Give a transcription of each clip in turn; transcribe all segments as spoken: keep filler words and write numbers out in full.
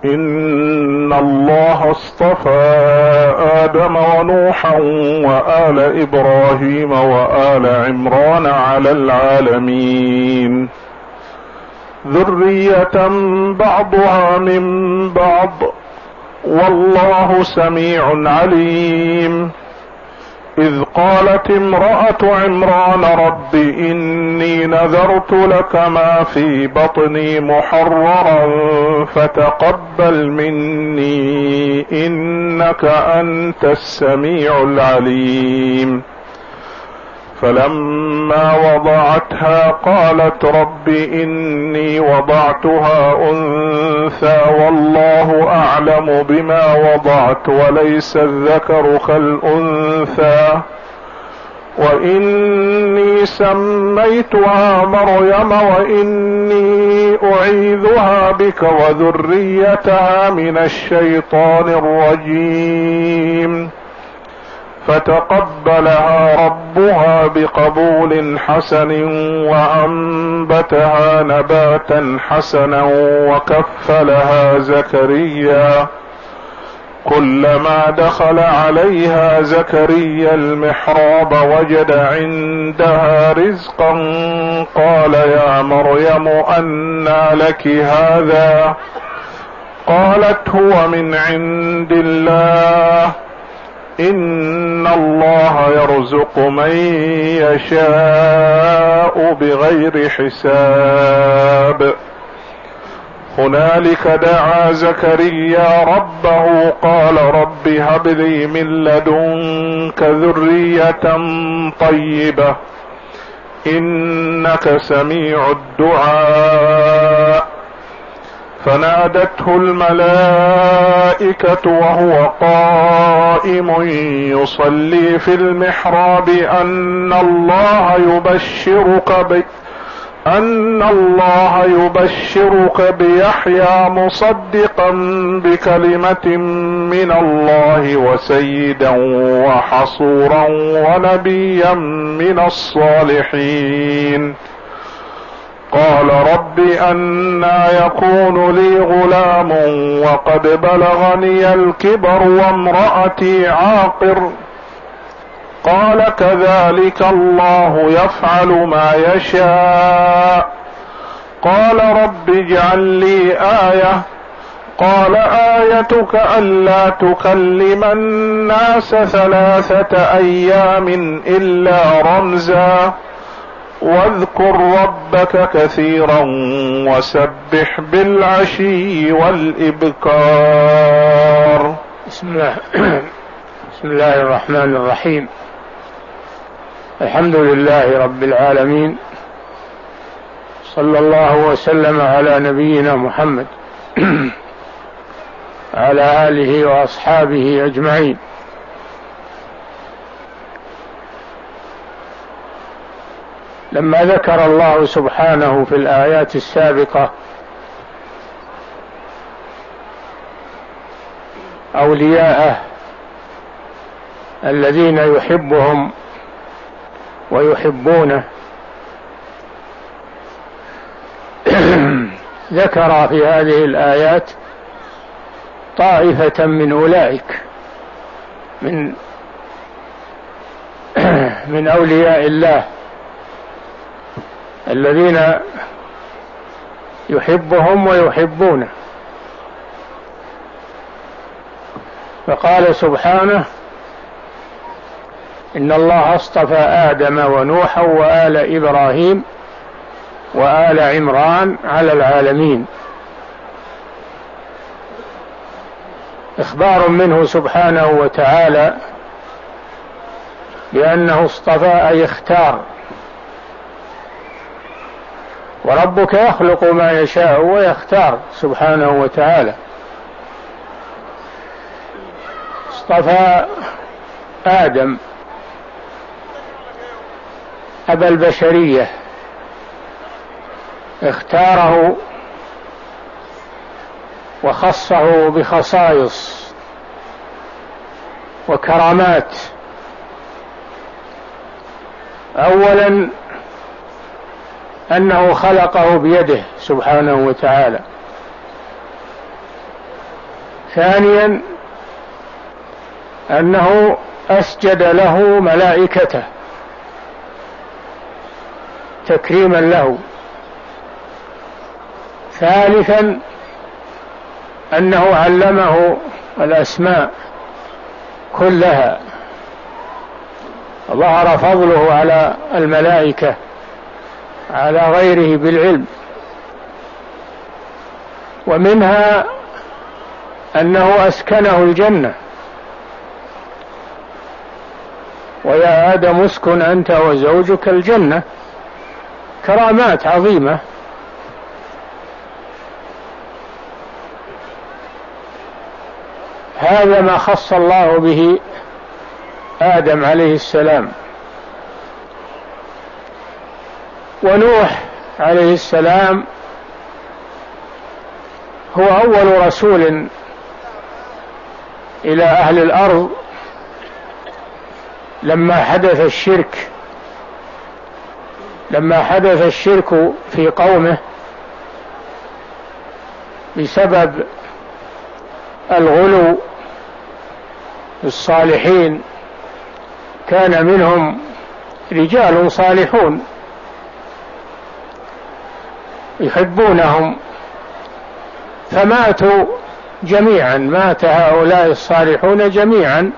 إن الله اصطفى آدم ونوحا وآل إبراهيم وآل عمران على العالمين ذرية بعضها من بعض والله سميع عليم. إذ قالت امرأة عمران رب إني نذرت لك ما في بطني محررا فتقبل مني إنك أنت السميع العليم. فلما وضعتها قالت رب إني وضعتها أنثى والله أعلم بما وضعت وليس الذكر كالأنثى وإني سميتها مريم وإني أعيذها بك وذريتها من الشيطان الرجيم. فتقبلها ربها بقبول حسن وأنبتها نباتا حسنا وكفلها زكريا. كلما دخل عليها زكريا المحراب وجد عندها رزقا قال يا مريم أنى لك هذا؟ قالت هو من عند الله إن الله يرزق من يشاء بغير حساب. هنالك دعا زكريا ربه قال رب هب لي من لدنك ذرية طيبة إنك سميع الدعاء. فنادته الملائكة وهو قائم يصلي في المحراب أن الله يبشرك ب... أن الله يبشرك بيحيى مصدقا بكلمة من الله وسيدا وحصورا ونبيا من الصالحين. قال رب أنى يكون لي غلام وقد بلغني الكبر وامرأتي عاقر؟ قال كذلك الله يفعل ما يشاء. قال رب اجعل لي آية. قال آيتك ألا تكلم الناس ثلاثة أيام إلا رمزا واذكر ربك كثيرا وسبح بالعشي والإبكار. بسم الله بسم الله الرحمن الرحيم. الحمد لله رب العالمين، صلى الله وسلم على نبينا محمد على آله وأصحابه أجمعين. لما ذكر الله سبحانه في الآيات السابقة أولياءه الذين يحبهم ويحبونه، ذكر في هذه الآيات طائفة من أولئك من من أولياء الله الذين يحبهم ويحبونه. فقال سبحانه إن الله اصطفى آدم ونوحا وآل إبراهيم وآل عمران على العالمين. إخبار منه سبحانه وتعالى بأنه اصطفى أي اختار، وربك يخلق ما يشاء ويختار سبحانه وتعالى. اصطفى آدم أبا البشرية، اختاره وخصه بخصائص وكرامات. أولا أنه خلقه بيده سبحانه وتعالى، ثانيا أنه أسجد له ملائكته تكريما له. ثالثا أنه علمه الأسماء كلها، ظهر فضله على الملائكة على غيره بالعلم. ومنها أنه أسكنه الجنة: ويا آدم اسكن أنت وزوجك الجنة. كرامات عظيمة. هذا ما خص الله به آدم عليه السلام. ونوح عليه السلام هو أول رسول إلى أهل الأرض لما حدث الشرك لما حدث الشرك في قومه بسبب الغلو الصالحين. كان منهم رجال صالحون يحبونهم فماتوا جميعا، مات هؤلاء الصالحون جميعا،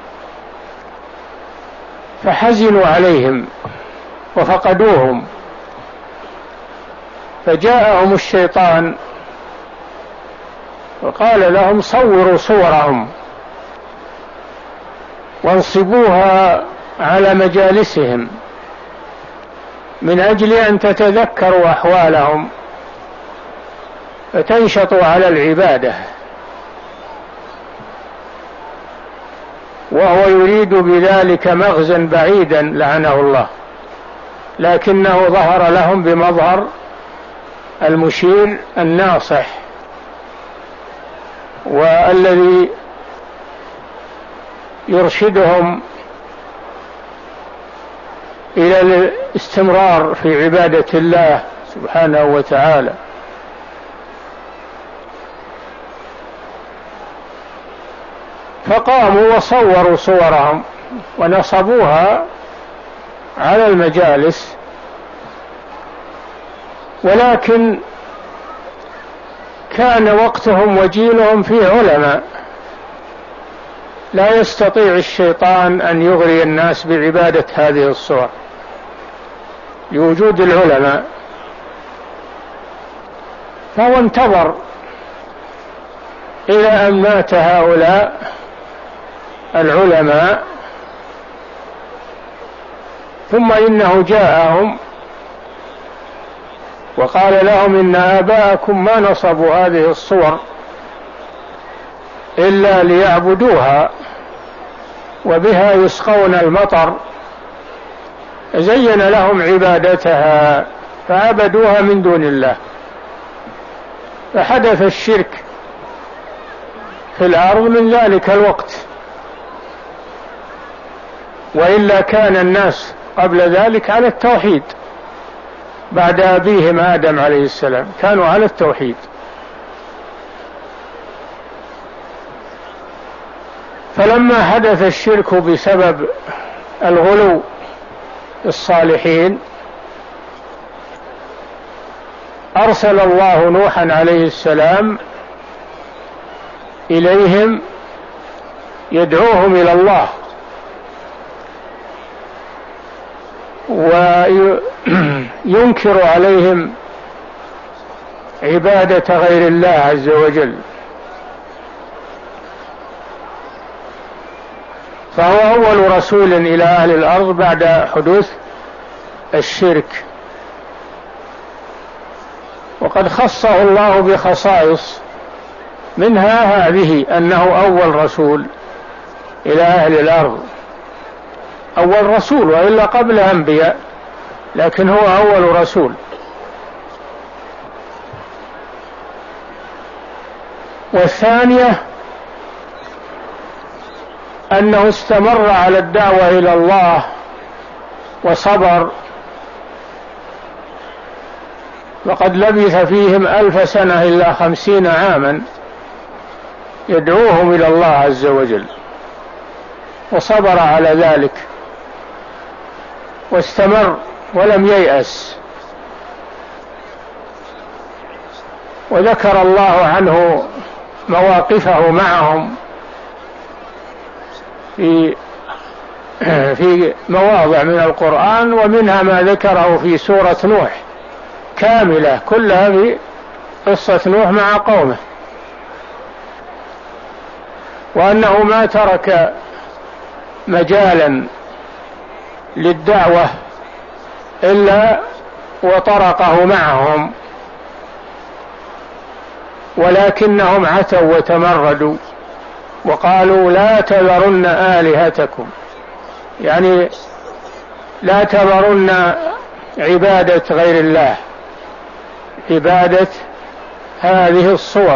فحزنوا عليهم وفقدوهم، فجاءهم الشيطان وقال لهم: صوروا صورهم وانصبوها على مجالسهم من أجل أن تتذكروا أحوالهم فتنشطوا على العبادة. وهو يريد بذلك مغزا بعيدا لعنه الله، لكنه ظهر لهم بمظهر المشير الناصح والذي يرشدهم إلى الاستمرار في عبادة الله سبحانه وتعالى. فقاموا وصوروا صورهم ونصبوها على المجالس، ولكن كان وقتهم وجيلهم فيه علماء، لا يستطيع الشيطان أن يغري الناس بعبادة هذه الصور لوجود العلماء. فهو انتظر إلى أن مات هؤلاء العلماء، ثم إنه جاءهم وقال لهم: إن آباءكم ما نصبوا هذه الصور إلا ليعبدوها وبها يسقون المطر، زين لهم عبادتها فعبدوها من دون الله، فحدث الشرك في الأرض من ذلك الوقت. وإلا كان الناس قبل ذلك على التوحيد، بعد أبيهم آدم عليه السلام كانوا على التوحيد. فلما حدث الشرك بسبب الغلو الصالحين أرسل الله نوحا عليه السلام إليهم يدعوهم إلى الله وينكر عليهم عبادة غير الله عز وجل. فهو أول رسول إلى أهل الأرض بعد حدوث الشرك، وقد خصه الله بخصائص، منها هذه أنه أول رسول إلى أهل الأرض، أول رسول، وإلا قبل أنبياء، لكن هو أول رسول. والثانية أنه استمر على الدعوة إلى الله وصبر، وقد لبث فيهم ألف سنة إلا خمسين عاما يدعوهم إلى الله عز وجل، وصبر على ذلك واستمر ولم ييأس. وذكر الله عنه مواقفه معهم في في مواضع من القرآن، ومنها ما ذكره في سورة نوح كاملة كلها في قصة نوح مع قومه، وأنه ما ترك مجالا للدعوة إلا وطرقه معهم، ولكنهم عتوا وتمردوا وقالوا لا تذرن آلهتكم، يعني لا تذرن عبادة غير الله، عبادة هذه الصور،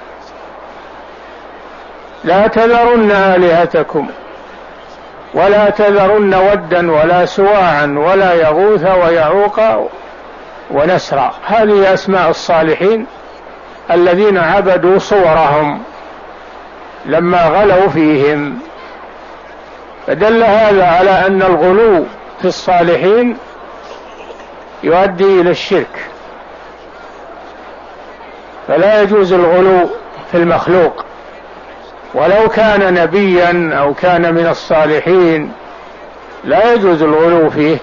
لا تذرن آلهتكم ولا تذرن ودا ولا سواعا ولا يغوث ويعوق ونسرا. هذه أسماء الصالحين الذين عبدوا صورهم لما غلوا فيهم. فدل هذا على أن الغلو في الصالحين يؤدي إلى الشرك، فلا يجوز الغلو في المخلوق ولو كان نبيا أو كان من الصالحين، لا يجوز الغلو فيه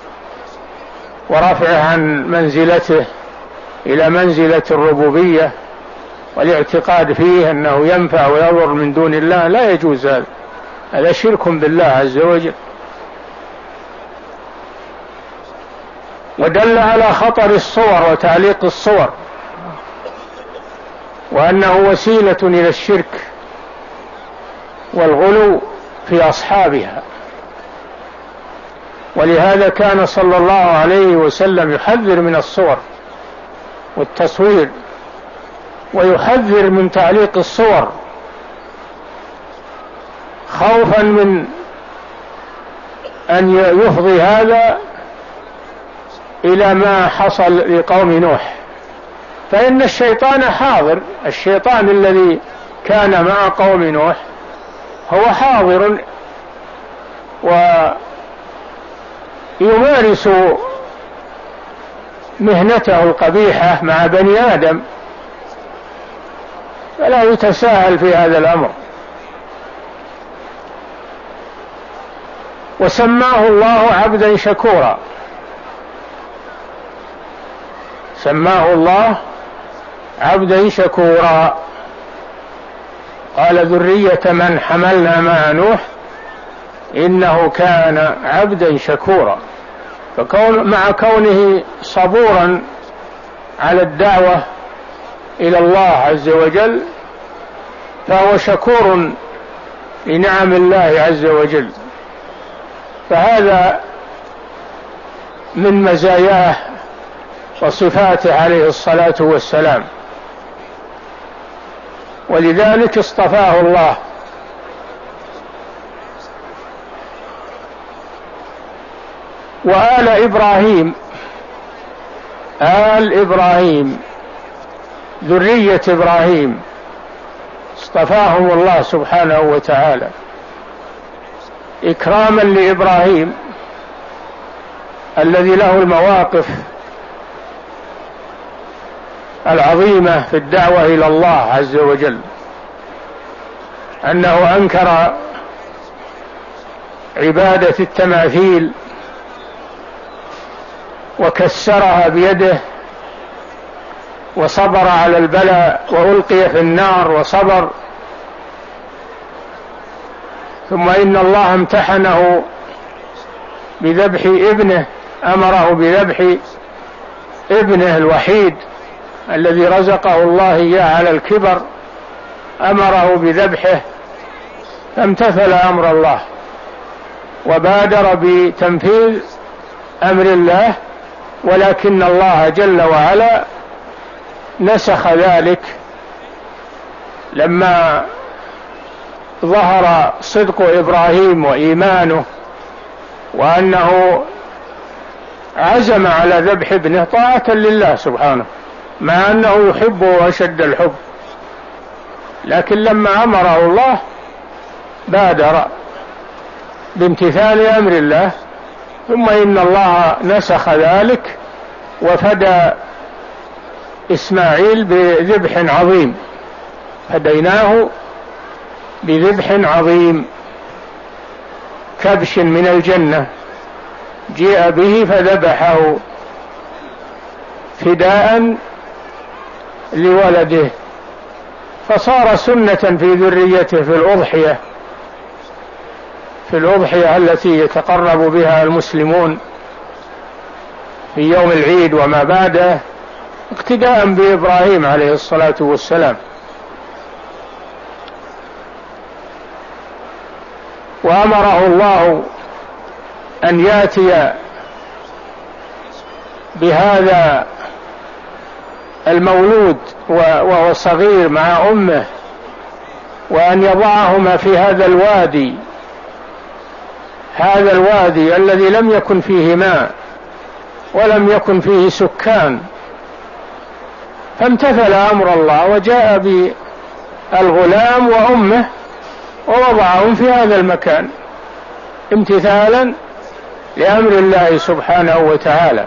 ورفعه عن منزلته إلى منزلة الربوبية والاعتقاد فيه أنه ينفع ويضر من دون الله، لا يجوز هذا، هذا شرك بالله عز وجل. ودل على خطر الصور وتعليق الصور، وأنه وسيلة إلى الشرك والغلو في أصحابها. ولهذا كان صلى الله عليه وسلم يحذر من الصور والتصوير، ويحذر من تعليق الصور خوفا من أن يفضي هذا إلى ما حصل لقوم نوح. فإن الشيطان حاضر، الشيطان الذي كان مع قوم نوح هو حاضر ويمارس مهنته القبيحة مع بني آدم، فلا يتساهل في هذا الأمر. وسماه الله عبدا شكورا، سماه الله عبدا شكورا، قال ذرية من حملنا مع نوح إنه كان عبدا شكورا. فكون مع كونه صبورا على الدعوة إلى الله عز وجل فهو شكور لنعم الله عز وجل، فهذا من مزاياه وصفاته عليه الصلاة والسلام، ولذلك اصطفاه الله. وآل إبراهيم، آل إبراهيم ذرية إبراهيم اصطفاهم الله سبحانه وتعالى إكراما لإبراهيم الذي له المواقف العظيمة في الدعوة إلى الله عز وجل، أنه أنكر عبادة التماثيل وكسرها بيده وصبر على البلاء وألقي في النار وصبر. ثم إن الله امتحنه بذبح ابنه، أمره بذبح ابنه الوحيد الذي رزقه الله إياه على الكبر، أمره بذبحه فامتثل أمر الله وبادر بتنفيذ أمر الله، ولكن الله جل وعلا نسخ ذلك لما ظهر صدق إبراهيم وإيمانه وأنه عزم على ذبح ابنه طاعة لله سبحانه، مع أنه يحبه أشد الحب، لكن لما أمره الله بادر بامتثال أمر الله، ثم إن الله نسخ ذلك وفدى إسماعيل بذبح عظيم، فديناه بذبح عظيم، كبش من الجنة جيء به فذبحه فداء لولده، فصار سنة في ذريته في الأضحية في الأضحية التي يتقرب بها المسلمون في يوم العيد وما بعده، اقتداء بإبراهيم عليه الصلاة والسلام. وأمره الله أن يأتي بهذا المولود وهو صغير مع أمه، وأن يضعهما في هذا الوادي هذا الوادي الذي لم يكن فيه ماء ولم يكن فيه سكان، فامتثل أمر الله وجاء بالغلام وأمه ووضعهم في هذا المكان امتثالا لأمر الله سبحانه وتعالى.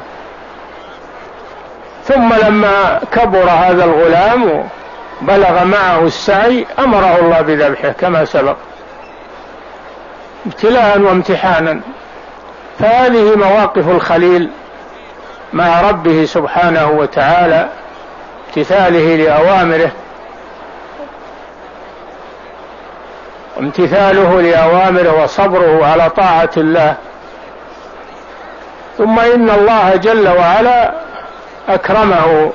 ثم لما كبر هذا الغلام بلغ معه السعي أمره الله بذبحه كما سبق، ابتلاء وامتحانا. فهذه مواقف الخليل مع ربه سبحانه وتعالى، امتثاله لأوامره امتثاله لأوامره وصبره على طاعة الله. ثم إن الله جل وعلا أكرمه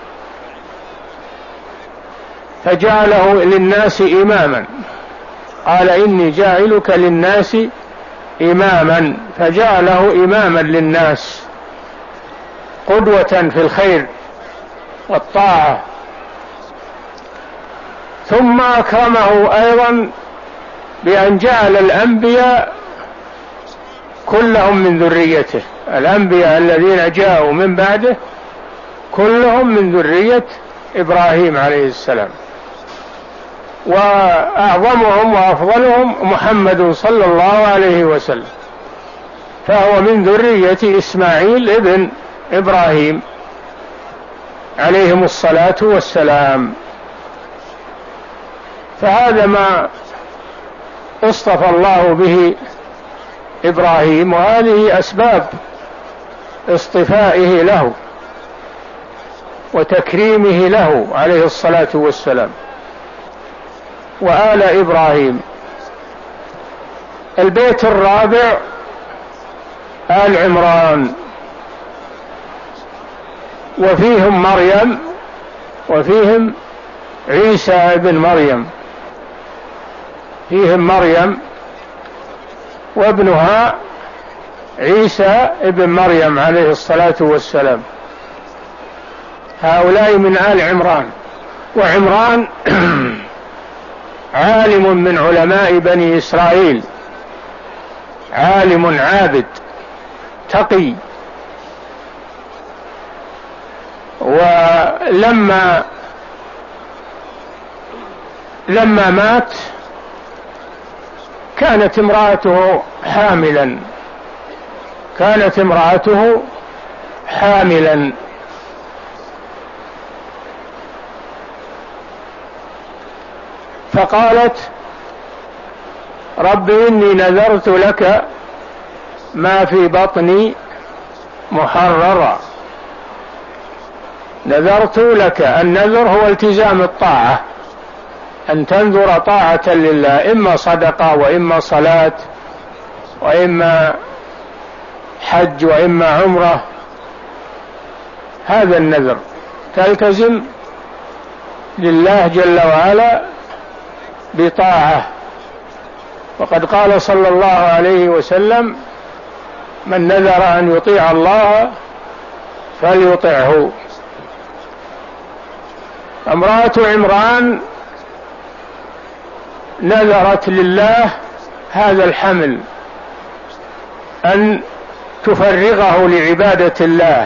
فجعله للناس إماما، قال إني جاعلك للناس إماما، فجعله إماما للناس قدوة في الخير والطاعة. ثم أكرمه أيضا بأن جعل الأنبياء كلهم من ذريته، الأنبياء الذين جاءوا من بعده كلهم من ذرية إبراهيم عليه السلام، وأعظمهم وأفضلهم محمد صلى الله عليه وسلم، فهو من ذرية إسماعيل ابن إبراهيم عليهم الصلاة والسلام. فهذا ما اصطفى الله به إبراهيم، وهذه أسباب اصطفائه له وتكريمه له عليه الصلاة والسلام. وآل إبراهيم. البيت الرابع آل عمران، وفيهم مريم وفيهم عيسى ابن مريم، فيهم مريم وابنها عيسى ابن مريم عليه الصلاة والسلام، هؤلاء من آل عمران. وعمران عالم من علماء بني إسرائيل، عالم عابد تقي. ولما لما مات كانت امرأته حاملا كانت امرأته حاملا فقالت رب إني نذرت لك ما في بطني محررا. نذرت لك، النذر هو التزام الطاعة، أن تنذر طاعة لله، إما صدقة وإما صلاة وإما حج وإما عمرة، هذا النذر تلتزم لله جل وعلا بطاعة. وقد قال صلى الله عليه وسلم من نذر أن يطيع الله فليطعه. امرأة عمران نذرت لله هذا الحمل أن تفرغه لعبادة الله،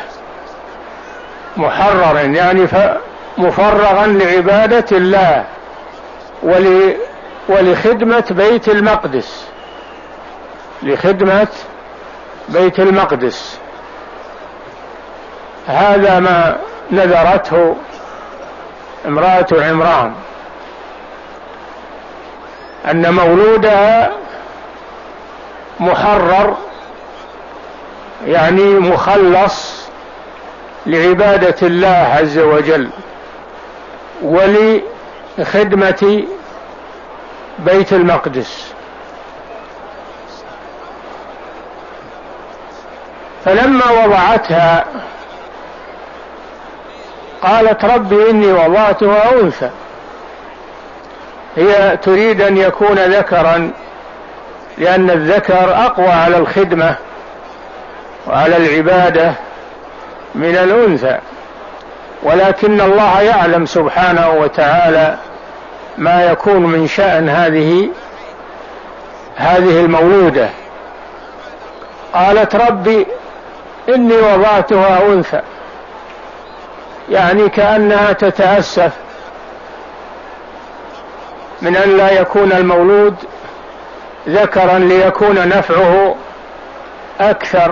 محررا يعني مفرغا لعبادة الله ولخدمة بيت المقدس، لخدمة بيت المقدس. هذا ما نذرته امرأة عمران، أن مولودها محرر، يعني مخلص لعبادة الله عز وجل ولخدمة بيت المقدس. فلما وضعتها قالت ربي إني وضعتها أنثى، هي تريد أن يكون ذكرا لأن الذكر أقوى على الخدمة وعلى العبادة من الأنثى، ولكن الله يعلم سبحانه وتعالى ما يكون من شأن هذه هذه المولودة. قالت ربي إني وضعتها أنثى، يعني كأنها تتأسف من أن لا يكون المولود ذكرا ليكون نفعه أكثر،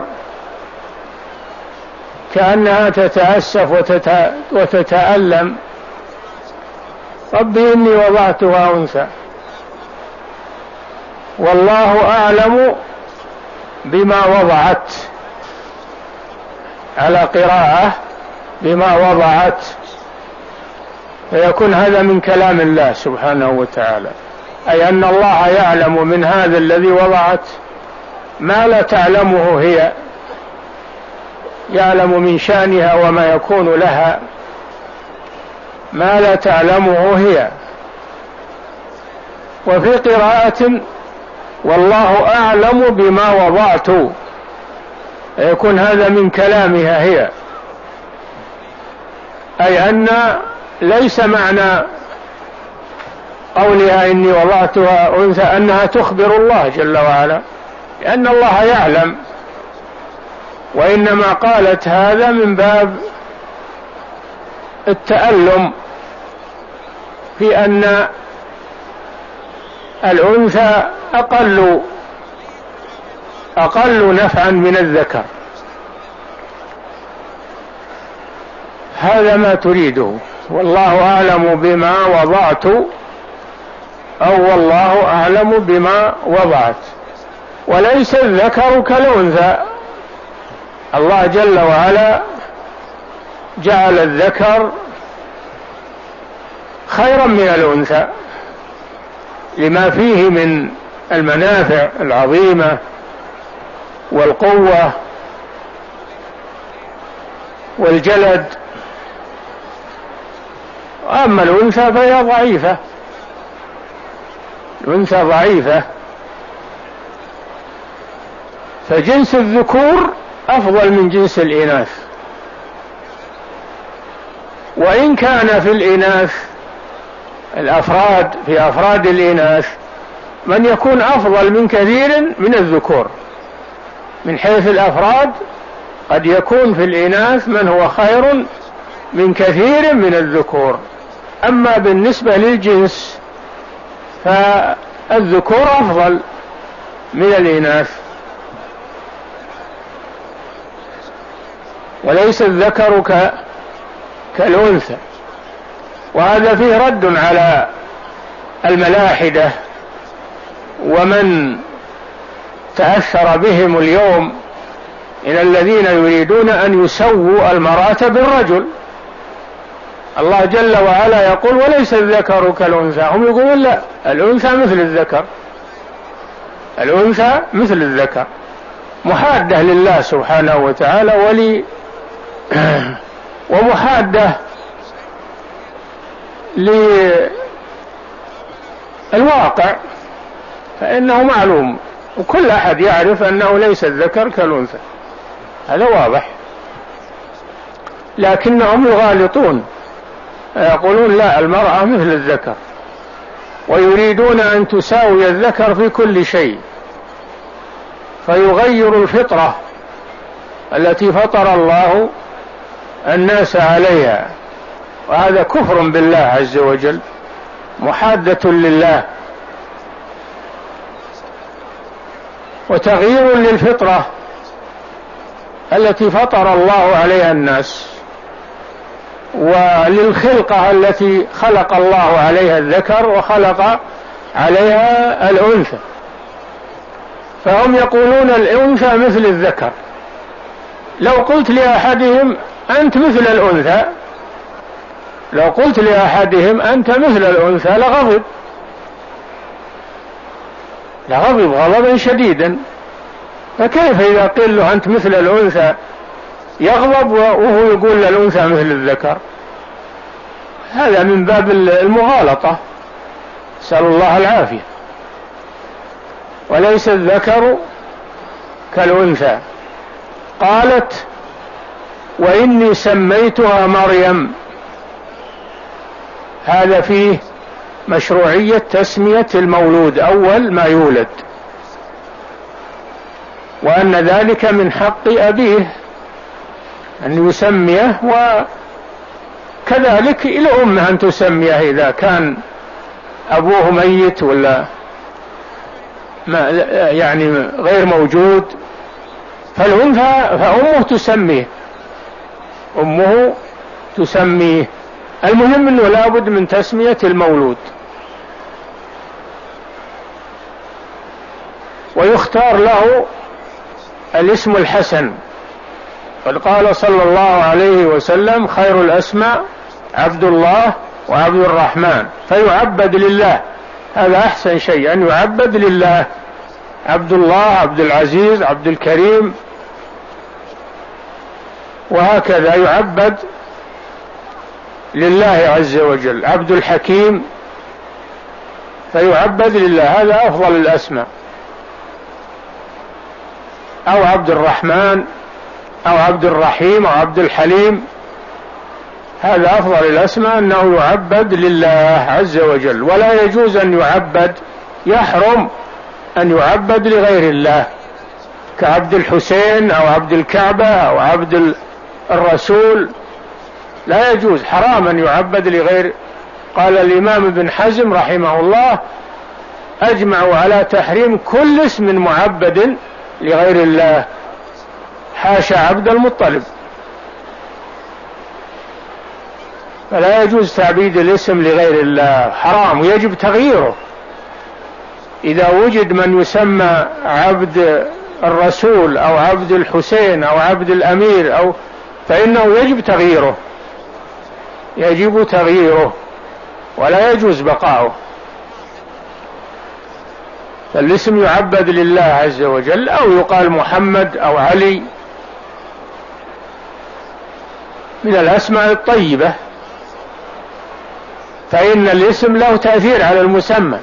كأنها تتأسف وتتألم. ربي إني وضعتها أنثى والله أعلم بما وضعت، على قراءة بما وضعت، فيكون هذا من كلام الله سبحانه وتعالى، أي أن الله يعلم من هذا الذي وضعت ما لا تعلمه هي، يعلم من شأنها وما يكون لها ما لا تعلمه هي. وفي قراءة والله أعلم بما وضعت، يكون هذا من كلامها هي، أي أن ليس معنى قولها إني وضعتها أنثى أنها تخبر الله جل وعلا، لأن الله يعلم، وإنما قالت هذا من باب التألم في أن الأنثى أقل أقل نفعا من الذكر. هذا ما تريده، والله أعلم بما وضعت، أو والله أعلم بما وضعت، وليس الذكر كالأنثى. الله جل وعلا جعل الذكر خيرا من الأنثى لما فيه من المنافع العظيمة والقوة والجلد، أما الأنثى فهي ضعيفة، الأنثى ضعيفة، فجنس الذكور أفضل من جنس الإناث. وإن كان في الإناث الأفراد في أفراد الإناث من يكون أفضل من كثير من الذكور، من حيث الأفراد قد يكون في الإناث من هو خير من كثير من الذكور، أما بالنسبة للجنس فالذكور أفضل من الإناث. وليس الذكر كالأنثى. وهذا فيه رد على الملاحدة ومن تأثر بهم اليوم إلى الذين يريدون أن يسووا المرأة بالرجل. الله جل وعلا يقول وليس الذكر كالأنثى، هم يقولون لا، الأنثى مثل الذكر، الأنثى مثل الذكر، محادة لله سبحانه وتعالى ولي ومحادة للواقع، فإنه معلوم وكل أحد يعرف أنه ليس الذكر كالأنثى، هذا واضح. لكنهم يغالطون، يقولون لا، المرأة مثل الذكر، ويريدون أن تساوي الذكر في كل شيء، فيغير الفطرة التي فطر الله الناس عليها، وهذا كفر بالله عز وجل، محادة لله وتغيير للفطرة التي فطر الله عليها الناس، وللخلقة التي خلق الله عليها الذكر وخلق عليها الأنثى. فهم يقولون الأنثى مثل الذكر. لو قلت لأحدهم أنت مثل الأنثى لو قلت لأحدهم أنت مثل الأنثى لغضب لغضب غضبا شديدا. فكيف إذا قيل له أنت مثل الأنثى يغضب وهو يقول الأنثى مثل الذكر؟ هذا من باب المغالطة، نسأل الله العافية. وليس الذكر كالأنثى. قالت وإني سميتها مريم. هذا فيه مشروعية تسمية المولود أول ما يولد، وأن ذلك من حق أبيه أن يسميه، وكذلك إلى أمه أن تسميه إذا كان أبوه ميت ولا ما يعني غير موجود. فالأنثى فأمه تسميه أمه تسميه المهم أنه لابد من تسمية المولود. ويختار له الاسم الحسن، قد قال صلى الله عليه وسلم خير الأسماء عبد الله وعبد الرحمن، فيعبد لله. هذا أحسن شيء أن يعبد لله، عبد الله، عبد العزيز، عبد الكريم، وهكذا يعبد لله عز وجل. عبد الحكيم فيعبد لله، هذا أفضل الأسماء. أو عبد الرحمن أو عبد الرحيم أو عبد الحليم، هذا أفضل الأسماء أنه يعبد لله عز وجل. ولا يجوز أن يعبد، يحرم أن يعبد لغير الله، كعبد الحسين أو عبد الكعبة أو عبد الرسول، لا يجوز، حرام أن يعبد لغير. قال الإمام ابن حزم رحمه الله أجمعوا على تحريم كل اسم معبد لغير الله، حاشا عبد المطلب. فلا يجوز تعبيد الاسم لغير الله، حرام، ويجب تغييره. إذا وجد من يسمى عبد الرسول أو عبد الحسين أو عبد الأمير أو فإنه يجب تغييره يجب تغييره ولا يجوز بقاؤه. فالاسم يعبد لله عز وجل، أو يقال محمد أو علي من الأسماء الطيبة، فإن الاسم له تأثير على المسمى،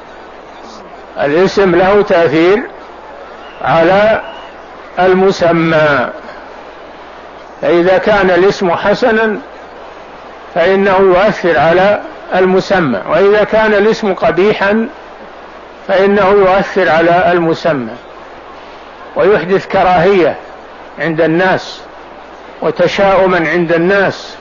الاسم له تأثير على المسمى. فإذا كان الاسم حسنا فإنه يؤثر على المسمى، وإذا كان الاسم قبيحا فإنه يؤثر على المسمى ويحدث كراهية عند الناس وتشاؤما عند الناس.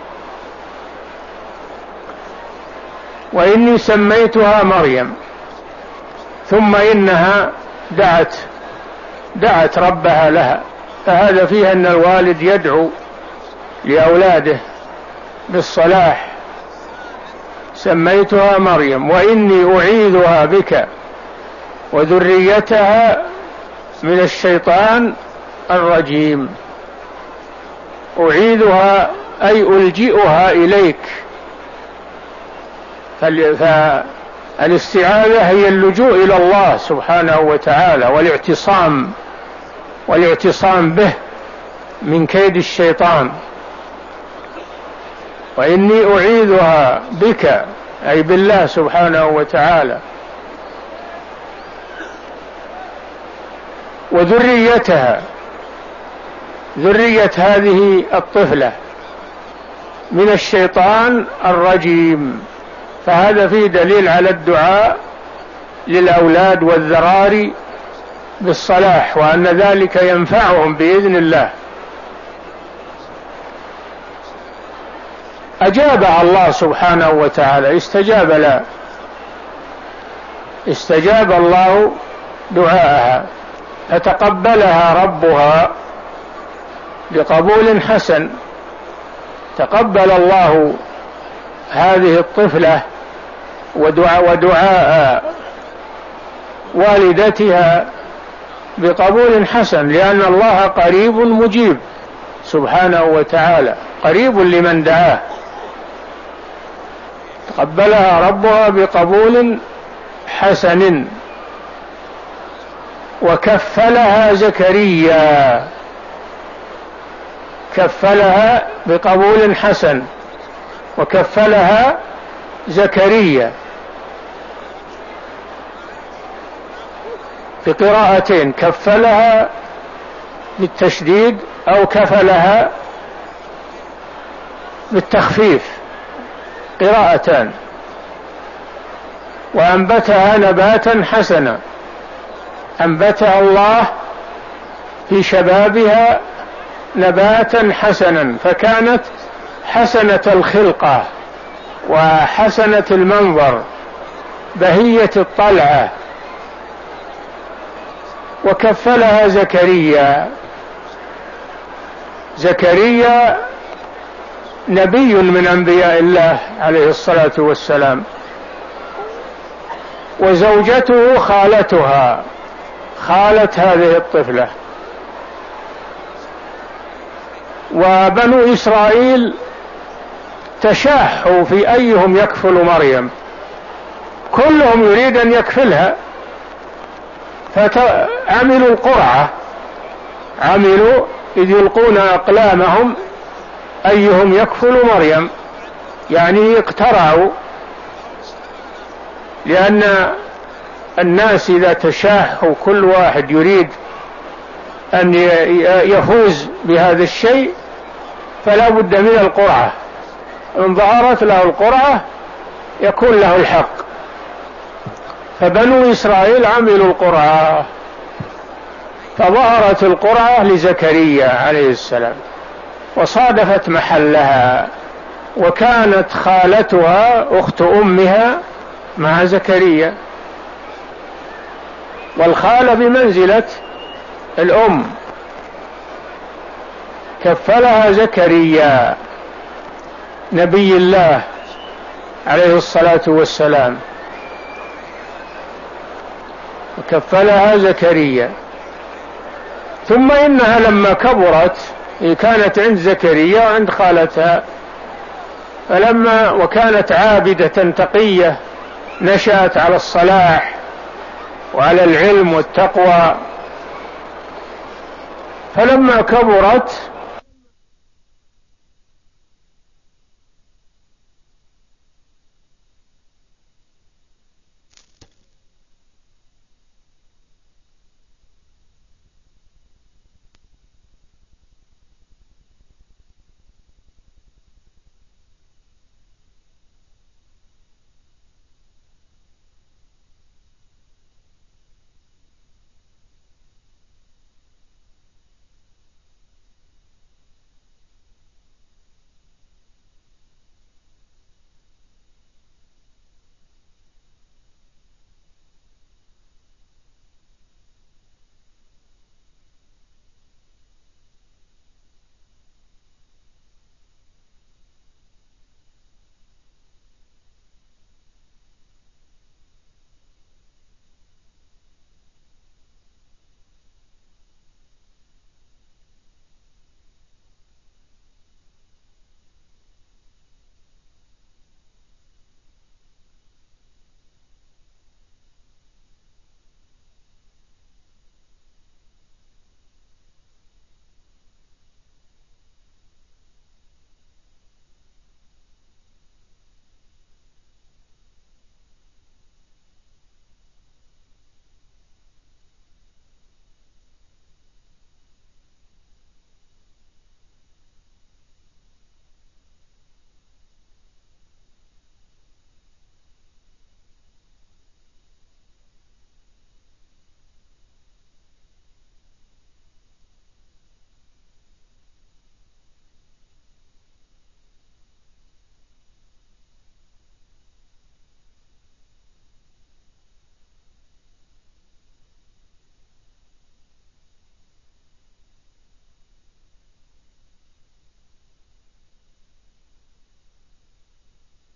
وإني سميتها مريم، ثم إنها دعت دعت ربها لها. فهذا فيه أن الوالد يدعو لأولاده بالصلاح. سميتها مريم وإني أعيذها بك وذريتها من الشيطان الرجيم. أعيذها أي ألجئها إليك. فالاستعاذة هي اللجوء إلى الله سبحانه وتعالى والاعتصام والاعتصام به من كيد الشيطان. وإني أعيذها بك أي بالله سبحانه وتعالى، وذريتها، ذرية هذه الطفلة، من الشيطان الرجيم. فهذا فيه دليل على الدعاء للأولاد والذراري بالصلاح، وأن ذلك ينفعهم بإذن الله. أجابها الله سبحانه وتعالى، استجاب لها، استجاب الله دعاءها فتقبلها ربها بقبول حسن. تقبل الله هذه الطفلة ودعاء, ودعاء والدتها بقبول حسن، لأن الله قريب مجيب سبحانه وتعالى، قريب لمن دعاه. تقبلها ربها بقبول حسن. وكفلها زكريا، كفلها بقبول حسن وكفلها زكريا بقراءتين، كفلها بالتشديد أو كفلها بالتخفيف، قراءتان. وأنبتها نباتا حسنا، أنبتها الله في شبابها نباتا حسنا، فكانت حسنة الخلقة وحسنة المنظر بهية الطلعة. وكفلها زكريا، زكريا نبي من أنبياء الله عليه الصلاة والسلام، وزوجته خالتها، خالة هذه الطفلة. وبنو إسرائيل تشاحوا في أيهم يكفل مريم، كلهم يريد أن يكفلها، فعملوا القرعة، عملوا إذ يلقون أقلامهم أيهم يكفل مريم، يعني اقترعوا، لأن الناس إذا تشاحوا كل واحد يريد أن يفوز بهذا الشيء فلا بد من القرعة، إن ظهرت له القرعة يكون له الحق. فبنو إسرائيل عملوا القرعة، فظهرت القرعة لزكريا عليه السلام وصادفت محلها، وكانت خالتها أخت أمها مع زكريا، والخالة بمنزلة الأم. كفلها زكريا نبي الله عليه الصلاة والسلام، وكفلها زكريا. ثم إنها لما كبرت، كانت عند زكريا وعند خالتها، فلما وكانت عابدة تقية نشأت على الصلاح وعلى العلم والتقوى، فلما كبرت